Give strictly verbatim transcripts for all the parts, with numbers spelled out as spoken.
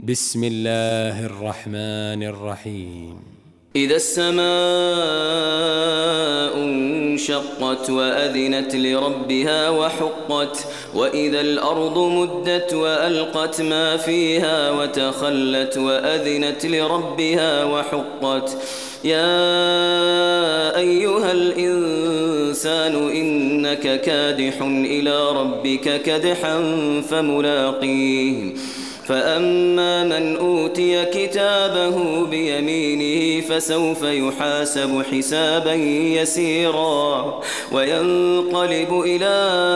بسم الله الرحمن الرحيم. إذا السماء انشقت وأذنت لربها وحقت وإذا الأرض مدت وألقت ما فيها وتخلت وأذنت لربها وحقت يا أيها الإنسان إنك كادح إلى ربك كدحا فملاقيه فأما من أوتي كتابه بيمينه فسوف يحاسب حسابا يسيرا وينقلب إلى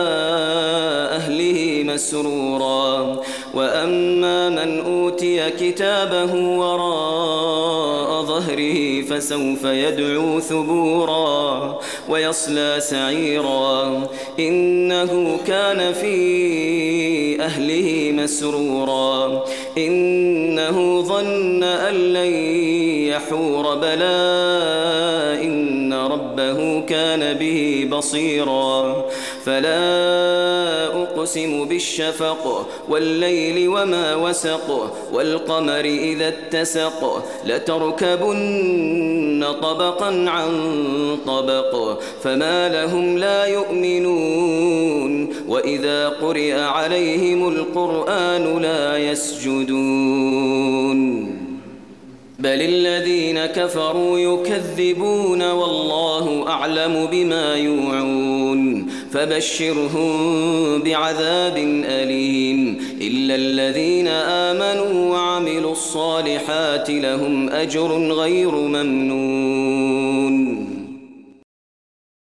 أهله مسرورا وأما من أوتي كتابه وراء ظهره فسوف يدعو ثبورا ويصلى سعيرا إنه كان في أهله مسرورا إنه ظن أن لن يحور بلى إن ربه كان به بصيرا فلا أقسم بالشفق والليل وما وسق والقمر إذا اتسق لتركبن طبقا عن طبق فما لهم لا يؤمنون وإذا قرئ عليهم القرآن لا يسجدون بل الذين كفروا يكذبون والله أعلم بما يوعون فبشرهم بعذاب أليم إلا الذين آمنوا وعملوا الصالحات لهم أجر غير ممنون.